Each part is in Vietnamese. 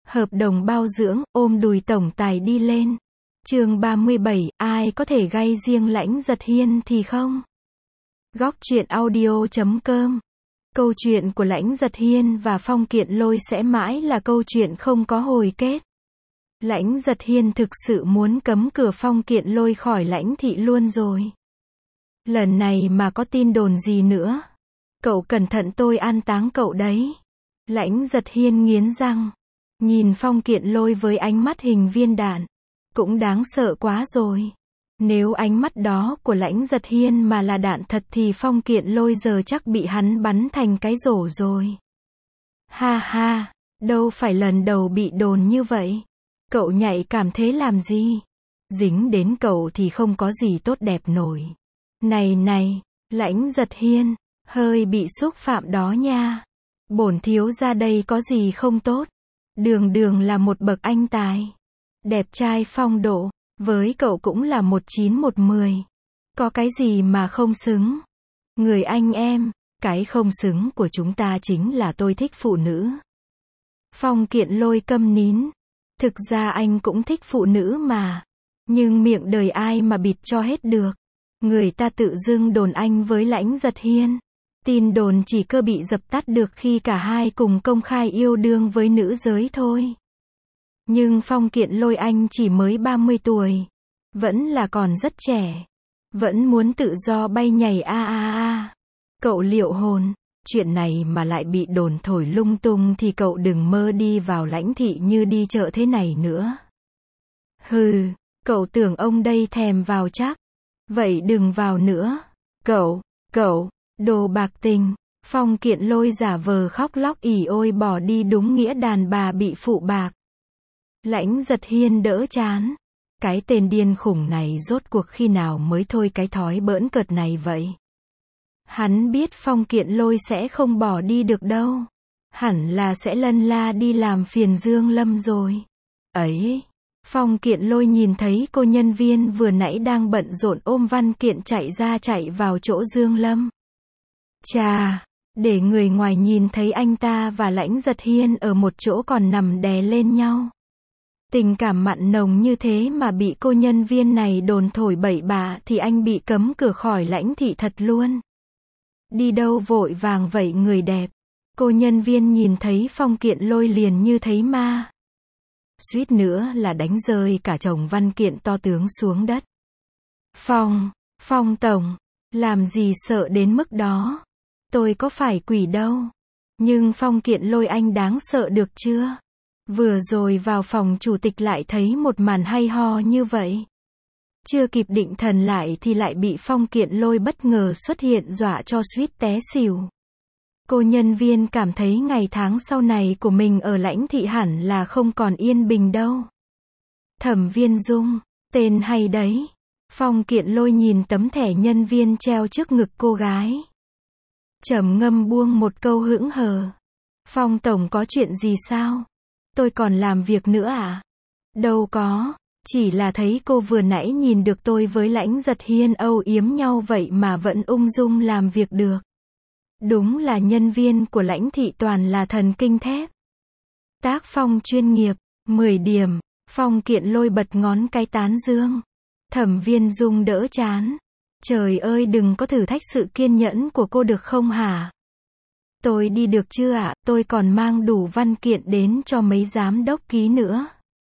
Hợp đồng bao dưỡng, ôm đùi tổng tài đi lên. Chương 37, ai có thể gay riêng Lãnh Giật Hiên thì không? Góc truyện audio.com. Câu chuyện của Lãnh Giật Hiên và Phong Kiện Lôi sẽ mãi là câu chuyện không có hồi kết. Lãnh Giật Hiên thực sự muốn cấm cửa Phong Kiện Lôi khỏi Lãnh thị luôn rồi. Lần này mà có tin đồn gì nữa, cậu cẩn thận tôi an táng cậu đấy. Lãnh Giật Hiên nghiến răng, nhìn Phong Kiện Lôi với ánh mắt hình viên đạn. Cũng đáng sợ quá rồi. Nếu ánh mắt đó của Lãnh Giật Hiên mà là đạn thật thì Phong Kiện Lôi giờ chắc bị hắn bắn thành cái rổ rồi. Ha ha, đâu phải lần đầu bị đồn như vậy. Cậu nhạy cảm thế làm gì? Dính đến cậu thì không có gì tốt đẹp nổi. Này, Lãnh Giật Hiên, hơi bị xúc phạm đó nha. Bổn thiếu gia đây có gì không tốt. Đường là một bậc anh tài. Đẹp trai phong độ, với cậu cũng là 1/9/10. Có cái gì mà không xứng? Người anh em, cái không xứng của chúng ta chính là tôi thích phụ nữ. Phong Kiện Lôi câm nín. Thực ra anh cũng thích phụ nữ mà. Nhưng miệng đời ai mà bịt cho hết được. Người ta tự dưng đồn anh với Lãnh Giật Hiên. Tin đồn chỉ cơ bị dập tắt được khi cả hai cùng công khai yêu đương với nữ giới thôi. Nhưng Phong Kiện Lôi anh chỉ mới 30 tuổi. Vẫn là còn rất trẻ. Vẫn muốn tự do bay nhảy Cậu liệu hồn. Chuyện này mà lại bị đồn thổi lung tung thì cậu đừng mơ đi vào Lãnh thị như đi chợ thế này nữa. Hừ, cậu tưởng ông đây thèm vào chắc. Vậy đừng vào nữa. Cậu, đồ bạc tình. Phong Kiện Lôi giả vờ khóc lóc ỉ ôi bỏ đi đúng nghĩa đàn bà bị phụ bạc. Lãnh Giật Hiên đỡ chán. Cái tên điên khủng này rốt cuộc khi nào mới thôi cái thói bỡn cợt này vậy? Hắn biết Phong Kiện Lôi sẽ không bỏ đi được đâu. Hẳn là sẽ lân la đi làm phiền Dương Lâm rồi. Ấy, Phong Kiện Lôi nhìn thấy cô nhân viên vừa nãy đang bận rộn ôm văn kiện chạy vào chỗ Dương Lâm. Chà, để người ngoài nhìn thấy anh ta và Lãnh Giật Hiên ở một chỗ còn nằm đè lên nhau. Tình cảm mặn nồng như thế mà bị cô nhân viên này đồn thổi bậy bạ thì anh bị cấm cửa khỏi Lãnh thị thật luôn. Đi đâu vội vàng vậy người đẹp? Cô nhân viên nhìn thấy Phong Kiện Lôi liền như thấy ma. Suýt nữa là đánh rơi cả chồng văn kiện to tướng xuống đất. Phong tổng, làm gì sợ đến mức đó? Tôi có phải quỷ đâu. Nhưng Phong Kiện Lôi anh đáng sợ được chưa? Vừa rồi vào phòng chủ tịch lại thấy một màn hay ho như vậy. Chưa kịp định thần lại thì lại bị Phong Kiện Lôi bất ngờ xuất hiện dọa cho suýt té xỉu. Cô nhân viên cảm thấy ngày tháng sau này của mình ở Lãnh thị hẳn là không còn yên bình đâu. Thẩm Viên Dung, tên hay đấy. Phong Kiện Lôi nhìn tấm thẻ nhân viên treo trước ngực cô gái. Trầm ngâm buông một câu hững hờ. Phong tổng có chuyện gì sao? Tôi còn làm việc nữa à? Đâu có, chỉ là thấy cô vừa nãy nhìn được tôi với Lãnh Giật Hiên âu yếm nhau vậy mà vẫn ung dung làm việc được. Đúng là nhân viên của Lãnh thị toàn là thần kinh thép. Tác phong chuyên nghiệp, 10 điểm. Phong Kiện Lôi bật ngón cái tán dương. Thẩm Viên Dung đỡ chán. Trời ơi đừng có thử thách sự kiên nhẫn của cô được không hả? Tôi đi được chưa ạ? Tôi còn mang đủ văn kiện đến cho mấy giám đốc ký nữa.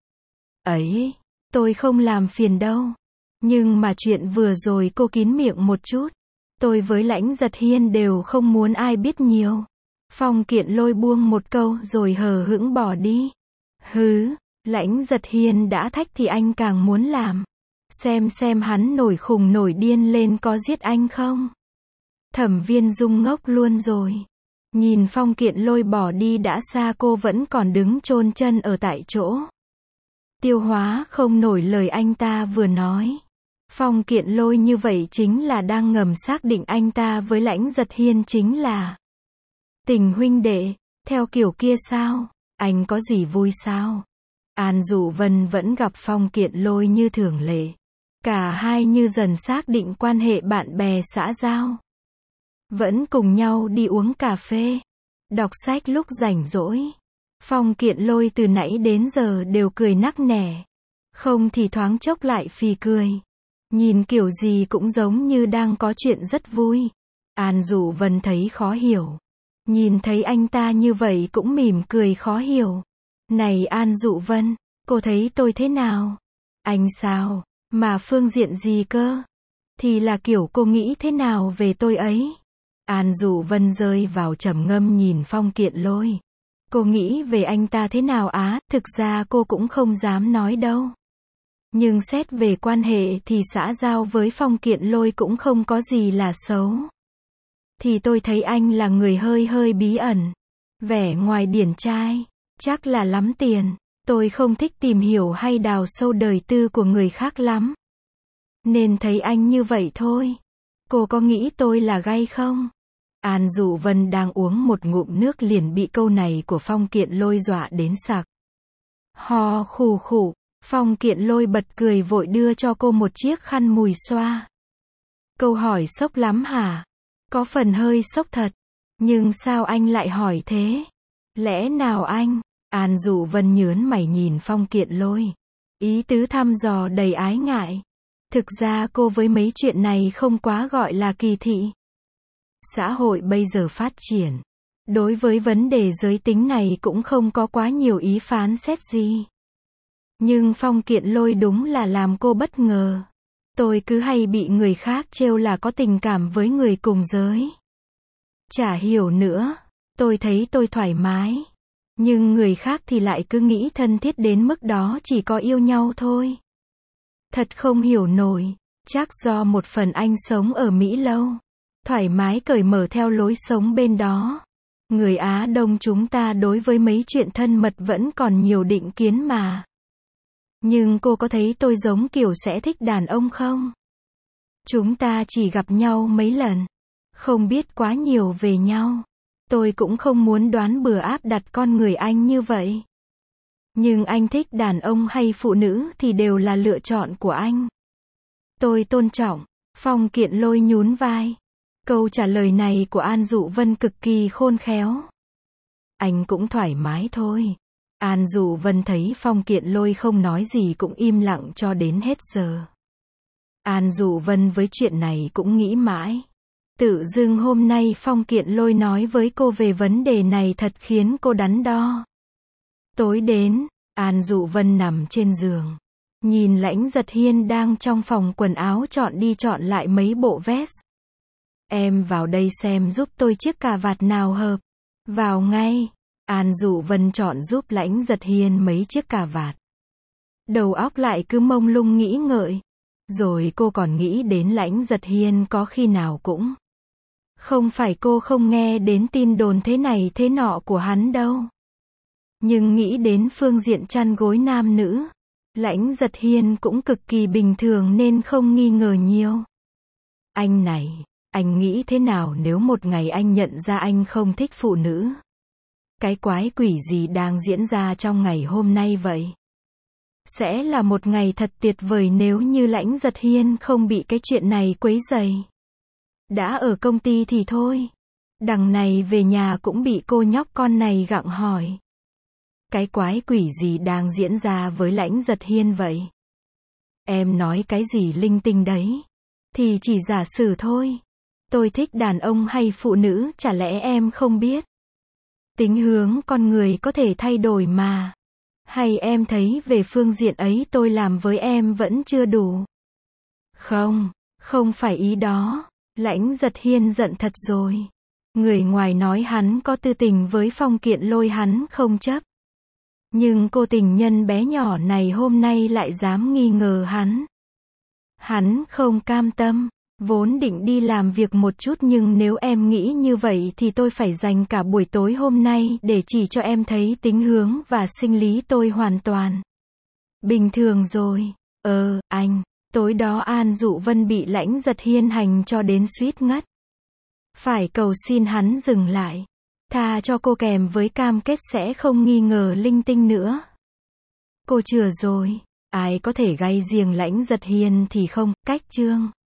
Ấy, tôi không làm phiền đâu. Nhưng mà chuyện vừa rồi cô kín miệng một chút. Tôi với Lãnh Giật Hiên đều không muốn ai biết nhiều. Phong Kiện Lôi buông một câu rồi hờ hững bỏ đi. Hứ, Lãnh Giật Hiên đã thách thì anh càng muốn làm. Xem hắn nổi khùng nổi điên lên có giết anh không? Thẩm Viên Dung ngốc luôn rồi. Nhìn Phong Kiện Lôi bỏ đi đã xa cô vẫn còn đứng chôn chân ở tại chỗ. Tiêu hóa không nổi lời anh ta vừa nói. Phong Kiện Lôi như vậy chính là đang ngầm xác định anh ta với Lãnh Giật Hiên chính là tình huynh đệ, theo kiểu kia sao? Anh có gì vui sao? An Dụ Vân vẫn gặp Phong Kiện Lôi như thường lệ. Cả hai như dần xác định quan hệ bạn bè xã giao. Vẫn cùng nhau đi uống cà phê, đọc sách lúc rảnh rỗi. Phong Kiện Lôi từ nãy đến giờ đều cười nắc nẻ. Không thì thoáng chốc lại phì cười. Nhìn kiểu gì cũng giống như đang có chuyện rất vui. An Dụ Vân thấy khó hiểu. Nhìn thấy anh ta như vậy cũng mỉm cười khó hiểu. Này An Dụ Vân, cô thấy tôi thế nào? Anh sao? Mà phương diện gì cơ? Thì là kiểu cô nghĩ thế nào về tôi ấy? An Dụ Vân rơi vào trầm ngâm nhìn Phong Kiện Lôi. Cô nghĩ về anh ta thế nào á? Thực ra cô cũng không dám nói đâu. Nhưng xét về quan hệ thì xã giao với Phong Kiện Lôi cũng không có gì là xấu. Thì tôi thấy anh là người hơi bí ẩn. Vẻ ngoài điển trai. Chắc là lắm tiền. Tôi không thích tìm hiểu hay đào sâu đời tư của người khác lắm. Nên thấy anh như vậy thôi. Cô có nghĩ tôi là gay không? An Dụ Vân đang uống một ngụm nước liền bị câu này của Phong Kiện Lôi dọa đến sặc. Ho khù khụ. Phong Kiện Lôi bật cười vội đưa cho cô một chiếc khăn mùi xoa. Câu hỏi sốc lắm hả? Có phần hơi sốc thật. Nhưng sao anh lại hỏi thế? Lẽ nào anh? An Dụ Vân nhớn mày nhìn Phong Kiện Lôi. Ý tứ thăm dò đầy ái ngại. Thực ra cô với mấy chuyện này không quá gọi là kỳ thị. Xã hội bây giờ phát triển. Đối với vấn đề giới tính này cũng không có quá nhiều ý phán xét gì. Nhưng Phong Kiện Lôi đúng là làm cô bất ngờ. Tôi cứ hay bị người khác trêu là có tình cảm với người cùng giới. Chả hiểu nữa. Tôi thấy tôi thoải mái. Nhưng người khác thì lại cứ nghĩ thân thiết đến mức đó chỉ có yêu nhau thôi. Thật không hiểu nổi. Chắc do một phần anh sống ở Mỹ lâu. Thoải mái cởi mở theo lối sống bên đó. Người Á Đông chúng ta đối với mấy chuyện thân mật vẫn còn nhiều định kiến mà. Nhưng cô có thấy tôi giống kiểu sẽ thích đàn ông không? Chúng ta chỉ gặp nhau mấy lần. Không biết quá nhiều về nhau. Tôi cũng không muốn đoán bừa áp đặt con người anh như vậy. Nhưng anh thích đàn ông hay phụ nữ thì đều là lựa chọn của anh. Tôi tôn trọng. Phong Kiện Lôi nhún vai. Câu trả lời này của An Dụ Vân cực kỳ khôn khéo. Anh cũng thoải mái thôi. An Dụ Vân thấy Phong Kiện Lôi không nói gì cũng im lặng cho đến hết giờ. An Dụ Vân với chuyện này cũng nghĩ mãi. Tự dưng hôm nay Phong Kiện Lôi nói với cô về vấn đề này thật khiến cô đắn đo. Tối đến, An Dụ Vân nằm trên giường. Nhìn Lãnh Giật Hiên đang trong phòng quần áo chọn đi chọn lại mấy bộ vest. Em vào đây xem giúp tôi chiếc cà vạt nào hợp. Vào ngay. An Dụ Vân chọn giúp Lãnh Giật Hiên mấy chiếc cà vạt. Đầu óc lại cứ mông lung nghĩ ngợi. Rồi cô còn nghĩ đến Lãnh Giật Hiên có khi nào cũng. Không phải cô không nghe đến tin đồn thế này thế nọ của hắn đâu. Nhưng nghĩ đến phương diện chăn gối nam nữ. Lãnh Giật Hiên cũng cực kỳ bình thường nên không nghi ngờ nhiều. Anh này, anh nghĩ thế nào nếu một ngày anh nhận ra anh không thích phụ nữ? Cái quái quỷ gì đang diễn ra trong ngày hôm nay vậy? Sẽ là một ngày thật tuyệt vời nếu như Lãnh Giật Hiên không bị cái chuyện này quấy rầy. Đã ở công ty thì thôi. Đằng này về nhà cũng bị cô nhóc con này gặng hỏi. Cái quái quỷ gì đang diễn ra với Lãnh Giật Hiên vậy? Em nói cái gì linh tinh đấy? Thì chỉ giả sử thôi. Tôi thích đàn ông hay phụ nữ chả lẽ em không biết? Tính hướng con người có thể thay đổi mà. Hay em thấy về phương diện ấy tôi làm với em vẫn chưa đủ? Không, không phải ý đó. Lãnh Giật Hiên giận thật rồi. Người ngoài nói hắn có tư tình với Phong Kiện Lôi hắn không chấp. Nhưng cô tình nhân bé nhỏ này hôm nay lại dám nghi ngờ hắn. Hắn không cam tâm. Vốn định đi làm việc một chút nhưng nếu em nghĩ như vậy thì tôi phải dành cả buổi tối hôm nay để chỉ cho em thấy tính hướng và sinh lý tôi hoàn toàn bình thường rồi. Anh, tối đó An Dụ Vân bị Lãnh Giật Hiên hành cho đến suýt ngất. Phải cầu xin hắn dừng lại. Tha cho cô kèm với cam kết sẽ không nghi ngờ linh tinh nữa. Cô chừa rồi. Ai có thể gay riêng Lãnh Giật Hiên thì không, cách chương.